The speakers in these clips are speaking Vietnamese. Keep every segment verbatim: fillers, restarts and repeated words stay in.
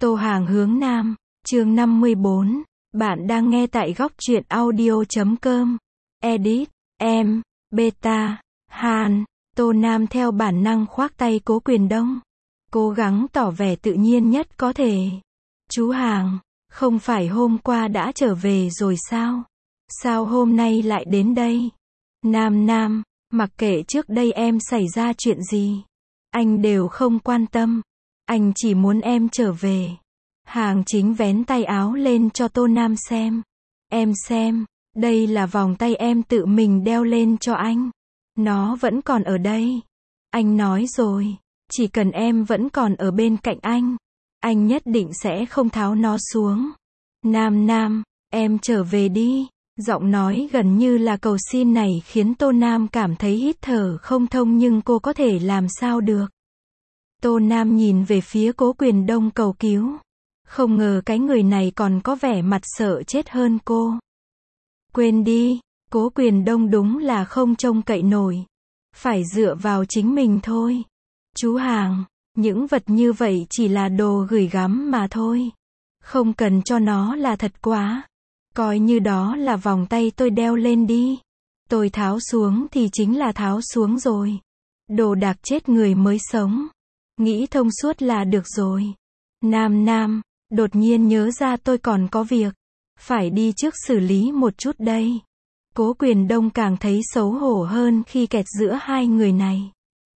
Tô Hàng hướng Nam, chương năm mươi bốn. Bạn đang nghe tại góc truyện audio chấm com. Edit, em, Beta, Han. Tô Nam theo bản năng khoác tay Cố Quyền Đông. Cố gắng tỏ vẻ tự nhiên nhất có thể. Chú Hàng, không phải hôm qua đã trở về rồi sao? Sao hôm nay lại đến đây? Nam Nam, mặc kệ trước đây em xảy ra chuyện gì, anh đều không quan tâm. Anh chỉ muốn em trở về. Hàng Chính vén tay áo lên cho Tô Nam xem. Em xem, đây là vòng tay em tự mình đeo lên cho anh. Nó vẫn còn ở đây. Anh nói rồi, chỉ cần em vẫn còn ở bên cạnh anh, anh nhất định sẽ không tháo nó xuống. Nam Nam, em trở về đi. Giọng nói gần như là cầu xin này khiến Tô Nam cảm thấy hít thở không thông, nhưng cô có thể làm sao được. Tô Nam nhìn về phía Cố Quyền Đông cầu cứu. Không ngờ cái người này còn có vẻ mặt sợ chết hơn cô. Quên đi, Cố Quyền Đông đúng là không trông cậy nổi. Phải dựa vào chính mình thôi. Chú Hàng, những vật như vậy chỉ là đồ gửi gắm mà thôi. Không cần cho nó là thật quá. Coi như đó là vòng tay tôi đeo lên đi. Tôi tháo xuống thì chính là tháo xuống rồi. Đồ đạc chết người mới sống. Nghĩ thông suốt là được rồi. Nam Nam, đột nhiên nhớ ra tôi còn có việc. Phải đi trước xử lý một chút đây. Cố Quyền Đông càng thấy xấu hổ hơn khi kẹt giữa hai người này.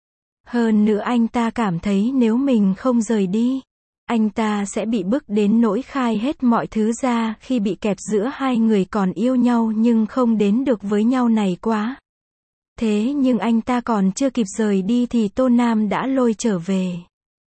Hơn nữa anh ta cảm thấy nếu mình không rời đi, anh ta sẽ bị bức đến nỗi khai hết mọi thứ ra khi bị kẹp giữa hai người còn yêu nhau nhưng không đến được với nhau này quá. Thế nhưng anh ta còn chưa kịp rời đi thì Tô Nam đã lôi trở về.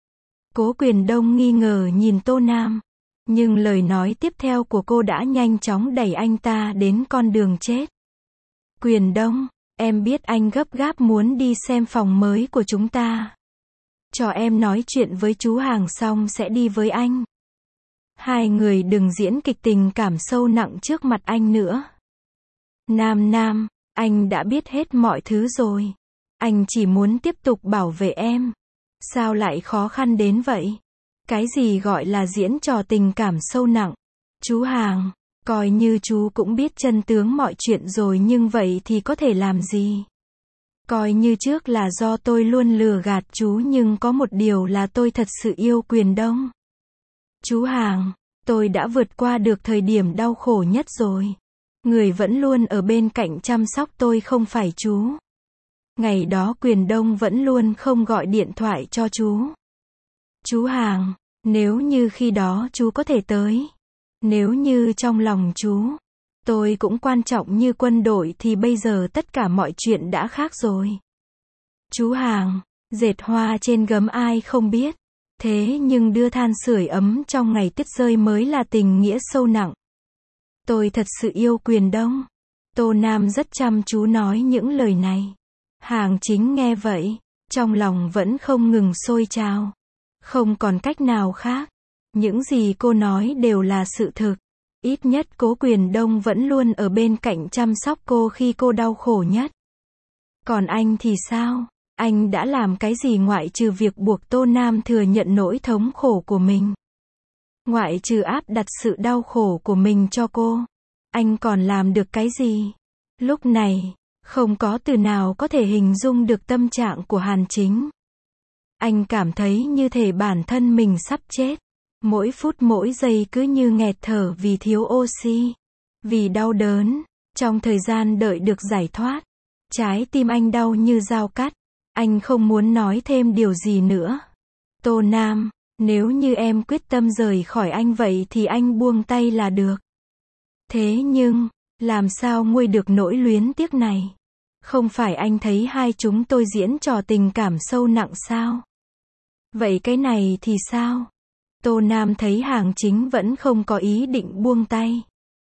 Cố Quyền Đông nghi ngờ nhìn Tô Nam, nhưng lời nói tiếp theo của cô đã nhanh chóng đẩy anh ta đến con đường chết. Quyền Đông, em biết anh gấp gáp muốn đi xem phòng mới của chúng ta. Cho em nói chuyện với chú Hàng xong sẽ đi với anh. Hai người đừng diễn kịch tình cảm sâu nặng trước mặt anh nữa. Nam Nam, anh đã biết hết mọi thứ rồi. Anh chỉ muốn tiếp tục bảo vệ em. Sao lại khó khăn đến vậy? Cái gì gọi là diễn trò tình cảm sâu nặng? Chú Hàng, coi như chú cũng biết chân tướng mọi chuyện rồi nhưng vậy thì có thể làm gì? Coi như trước là do tôi luôn lừa gạt chú, nhưng có một điều là tôi thật sự yêu Quyền Đông. Chú Hàng, tôi đã vượt qua được thời điểm đau khổ nhất rồi. Người vẫn luôn ở bên cạnh chăm sóc tôi không phải chú. Ngày đó Quyền Đông vẫn luôn không gọi điện thoại cho chú. Chú Hàng, nếu như khi đó chú có thể tới, nếu như trong lòng chú, tôi cũng quan trọng như quân đội thì bây giờ tất cả mọi chuyện đã khác rồi. Chú Hàng, dệt hoa trên gấm ai không biết. Thế nhưng đưa than sưởi ấm trong ngày tuyết rơi mới là tình nghĩa sâu nặng. Tôi thật sự yêu Quyền Đông. Tô Nam rất chăm chú nói những lời này. Hàng Chính nghe vậy, trong lòng vẫn không ngừng sôi trào. Không còn cách nào khác. Những gì cô nói đều là sự thực. Ít nhất Cố Quyền Đông vẫn luôn ở bên cạnh chăm sóc cô khi cô đau khổ nhất. Còn anh thì sao? Anh đã làm cái gì ngoại trừ việc buộc Tô Nam thừa nhận nỗi thống khổ của mình? Ngoại trừ áp đặt sự đau khổ của mình cho cô, anh còn làm được cái gì? Lúc này, không có từ nào có thể hình dung được tâm trạng của Hàn Chính. Anh cảm thấy như thể bản thân mình sắp chết. Mỗi phút mỗi giây cứ như nghẹt thở vì thiếu oxy, vì đau đớn. Trong thời gian đợi được giải thoát, trái tim anh đau như dao cắt. Anh không muốn nói thêm điều gì nữa. Tô Nam, nếu như em quyết tâm rời khỏi anh vậy thì anh buông tay là được. Thế nhưng, làm sao nguôi được nỗi luyến tiếc này? Không phải anh thấy hai chúng tôi diễn trò tình cảm sâu nặng sao? Vậy cái này thì sao? Tô Nam thấy Hàng Chính vẫn không có ý định buông tay.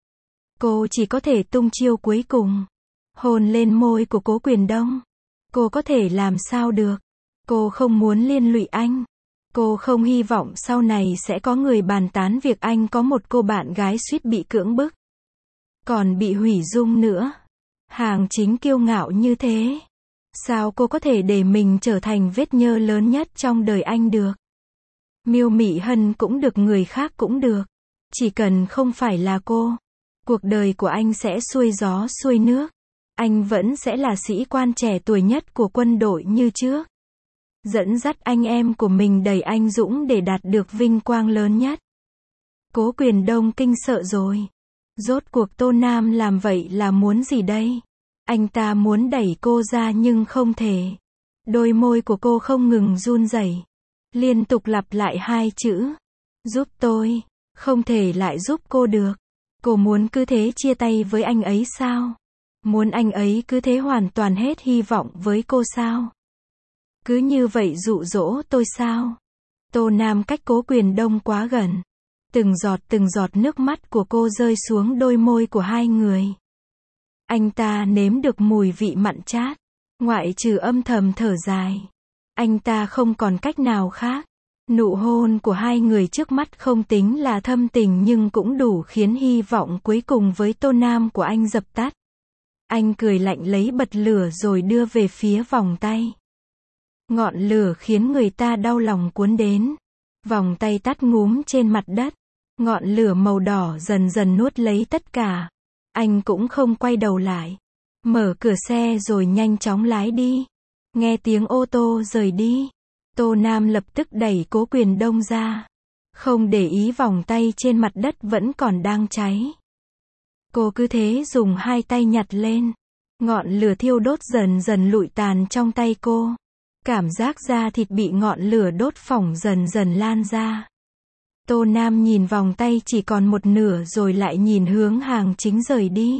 Cô chỉ có thể tung chiêu cuối cùng. Hôn lên môi của Cố Quyền Đông. Cô có thể làm sao được? Cô không muốn liên lụy anh. Cô không hy vọng sau này sẽ có người bàn tán việc anh có một cô bạn gái suýt bị cưỡng bức. Còn bị hủy dung nữa. Hàng Chính kiêu ngạo như thế. Sao cô có thể để mình trở thành vết nhơ lớn nhất trong đời anh được? Miêu Mị Hân cũng được, người khác cũng được. Chỉ cần không phải là cô. Cuộc đời của anh sẽ xuôi gió xuôi nước. Anh vẫn sẽ là sĩ quan trẻ tuổi nhất của quân đội như trước. Dẫn dắt anh em của mình đầy anh dũng để đạt được vinh quang lớn nhất. Cố Quyền Đông kinh sợ rồi. Rốt cuộc Tô Nam làm vậy là muốn gì đây? Anh ta muốn đẩy cô ra nhưng không thể. Đôi môi của cô không ngừng run rẩy, liên tục lặp lại hai chữ. Giúp tôi. Không thể lại giúp cô được. Cô muốn cứ thế chia tay với anh ấy sao? Muốn anh ấy cứ thế hoàn toàn hết hy vọng với cô sao? Cứ như vậy dụ dỗ tôi sao? Tô Nam cách Cố Quyền Đông quá gần. Từng giọt từng giọt nước mắt của cô rơi xuống đôi môi của hai người. Anh ta nếm được mùi vị mặn chát. Ngoại trừ âm thầm thở dài. Anh ta không còn cách nào khác. Nụ hôn của hai người trước mắt không tính là thâm tình nhưng cũng đủ khiến hy vọng cuối cùng với Tô Nam của anh dập tắt. Anh cười lạnh lấy bật lửa rồi đưa về phía vòng tay. Ngọn lửa khiến người ta đau lòng cuốn đến. Vòng tay tắt ngúm trên mặt đất. Ngọn lửa màu đỏ dần dần nuốt lấy tất cả. Anh cũng không quay đầu lại. Mở cửa xe rồi nhanh chóng lái đi. Nghe tiếng ô tô rời đi. Tô Nam lập tức đẩy Cố Quyền Đông ra. Không để ý vòng tay trên mặt đất vẫn còn đang cháy. Cô cứ thế dùng hai tay nhặt lên. Ngọn lửa thiêu đốt dần dần lụi tàn trong tay cô. Cảm giác da thịt bị ngọn lửa đốt phỏng dần dần lan ra. Tô Nam nhìn vòng tay chỉ còn một nửa rồi lại nhìn hướng Hàng Chính rời đi.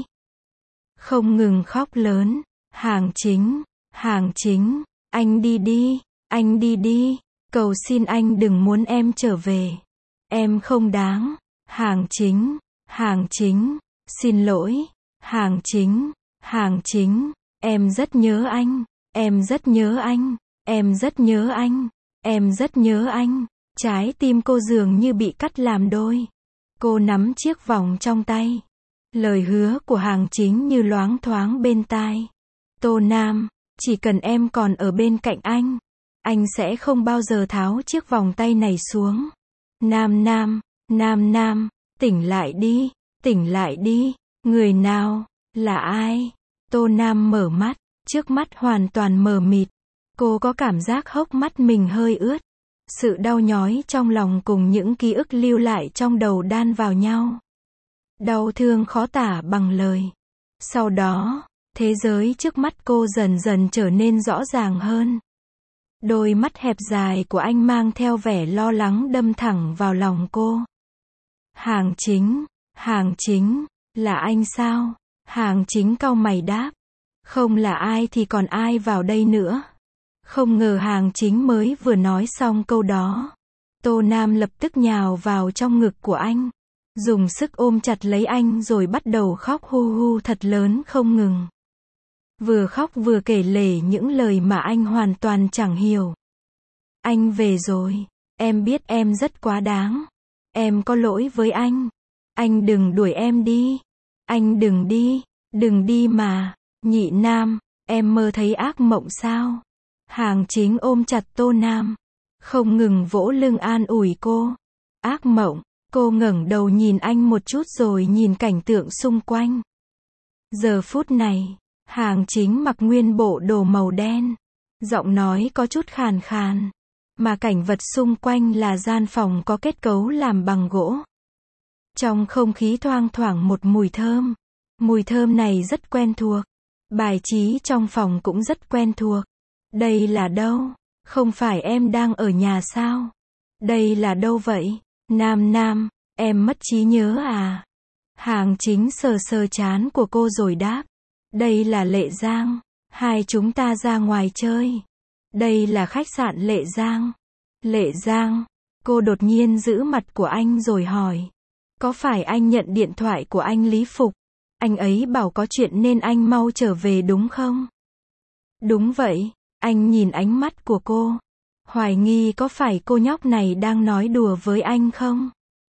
Không ngừng khóc lớn. Hàng Chính, Hàng Chính, anh đi đi, anh đi đi. Cầu xin anh đừng muốn em trở về. Em không đáng. Hàng Chính, Hàng Chính, xin lỗi. Hàng Chính, Hàng Chính, em rất nhớ anh. Em rất nhớ anh. Em rất nhớ anh. Em rất nhớ anh. Trái tim cô dường như bị cắt làm đôi. Cô nắm chiếc vòng trong tay. Lời hứa của Hàng Chính như loáng thoáng bên tai. Tô Nam, chỉ cần em còn ở bên cạnh anh, anh sẽ không bao giờ tháo chiếc vòng tay này xuống. Nam Nam, Nam Nam, tỉnh lại đi, tỉnh lại đi. Người nào? Là ai? Tô Nam mở mắt, trước mắt hoàn toàn mờ mịt. Cô có cảm giác hốc mắt mình hơi ướt. Sự đau nhói trong lòng cùng những ký ức lưu lại trong đầu đan vào nhau. Đau thương khó tả bằng lời. Sau đó, thế giới trước mắt cô dần dần trở nên rõ ràng hơn. Đôi mắt hẹp dài của anh mang theo vẻ lo lắng đâm thẳng vào lòng cô. Hàng Chính, Hàng Chính, là anh sao? Hàng Chính cau mày đáp. Không là ai thì còn ai vào đây nữa. Không ngờ Hàng Chính mới vừa nói xong câu đó. Tô Nam lập tức nhào vào trong ngực của anh. Dùng sức ôm chặt lấy anh rồi bắt đầu khóc hu hu thật lớn không ngừng. Vừa khóc vừa kể lể những lời mà anh hoàn toàn chẳng hiểu. Anh về rồi. Em biết em rất quá đáng. Em có lỗi với anh. Anh đừng đuổi em đi. Anh đừng đi. Đừng đi mà. Nhị Nam, em mơ thấy ác mộng sao? Hàng Chính ôm chặt Tô Nam. Không ngừng vỗ lưng an ủi cô. Ác mộng. Cô ngẩng đầu nhìn anh một chút rồi nhìn cảnh tượng xung quanh. Giờ phút này, Hàng Chính mặc nguyên bộ đồ màu đen. Giọng nói có chút khàn khàn. Mà cảnh vật xung quanh là gian phòng có kết cấu làm bằng gỗ. Trong không khí thoang thoảng một mùi thơm. Mùi thơm này rất quen thuộc. Bài trí trong phòng cũng rất quen thuộc. Đây là đâu? Không phải em đang ở nhà sao? Đây là đâu vậy? Nam Nam, em mất trí nhớ à? Hàng Chính sờ sờ trán của cô rồi đáp. Đây là Lệ Giang. Hai chúng ta ra ngoài chơi. Đây là khách sạn Lệ Giang. Lệ Giang. Cô đột nhiên giữ mặt của anh rồi hỏi. Có phải anh nhận điện thoại của anh Lý Phục? Anh ấy bảo có chuyện nên anh mau trở về đúng không? Đúng vậy. Anh nhìn ánh mắt của cô. Hoài nghi có phải cô nhóc này đang nói đùa với anh không?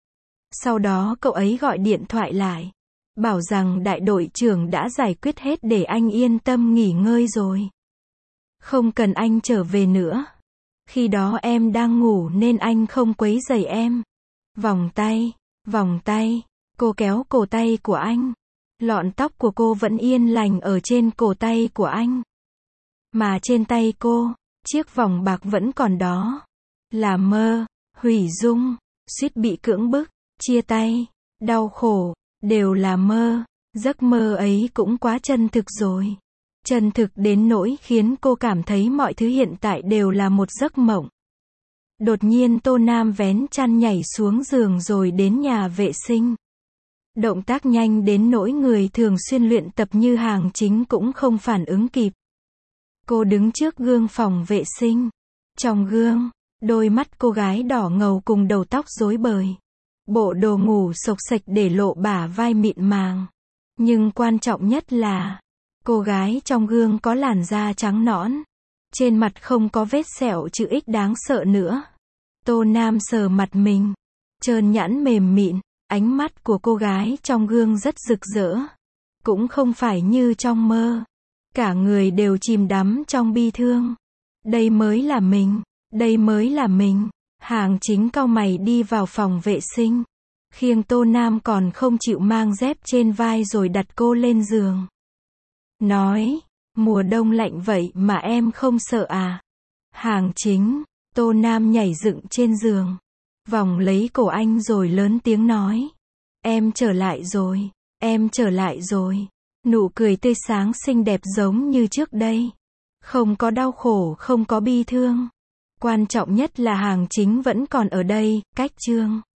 Sau đó cậu ấy gọi điện thoại lại. Bảo rằng đại đội trưởng đã giải quyết hết để anh yên tâm nghỉ ngơi rồi. Không cần anh trở về nữa. Khi đó em đang ngủ nên anh không quấy rầy em. Vòng tay, vòng tay, cô kéo cổ tay của anh. Lọn tóc của cô vẫn yên lành ở trên cổ tay của anh. Mà trên tay cô, chiếc vòng bạc vẫn còn đó. Là mơ, hủy dung, suýt bị cưỡng bức, chia tay, đau khổ, đều là mơ. Giấc mơ ấy cũng quá chân thực rồi. Chân thực đến nỗi khiến cô cảm thấy mọi thứ hiện tại đều là một giấc mộng. Đột nhiên Tô Nam vén chăn nhảy xuống giường rồi đến nhà vệ sinh. Động tác nhanh đến nỗi người thường xuyên luyện tập như Hàng Chính cũng không phản ứng kịp. Cô đứng trước gương phòng vệ sinh. Trong gương, đôi mắt cô gái đỏ ngầu cùng đầu tóc rối bời. Bộ đồ ngủ xộc xệch để lộ bả vai mịn màng. Nhưng quan trọng nhất là, cô gái trong gương có làn da trắng nõn. Trên mặt không có vết sẹo chữ X đáng sợ nữa. Tô Nam sờ mặt mình. Trơn nhẵn mềm mịn. Ánh mắt của cô gái trong gương rất rực rỡ. Cũng không phải như trong mơ. Cả người đều chìm đắm trong bi thương. Đây mới là mình. Đây mới là mình. Hàng Chính cau mày đi vào phòng vệ sinh. Khiêng Tô Nam còn không chịu mang dép trên vai rồi đặt cô lên giường. Nói, mùa đông lạnh vậy mà em không sợ à? Hàng Chính, Tô Nam nhảy dựng trên giường. Vòng lấy cổ anh rồi lớn tiếng nói. Em trở lại rồi, em trở lại rồi. Nụ cười tươi sáng xinh đẹp giống như trước đây. Không có đau khổ, không có bi thương. Quan trọng nhất là Hàng Chính vẫn còn ở đây, cách chương.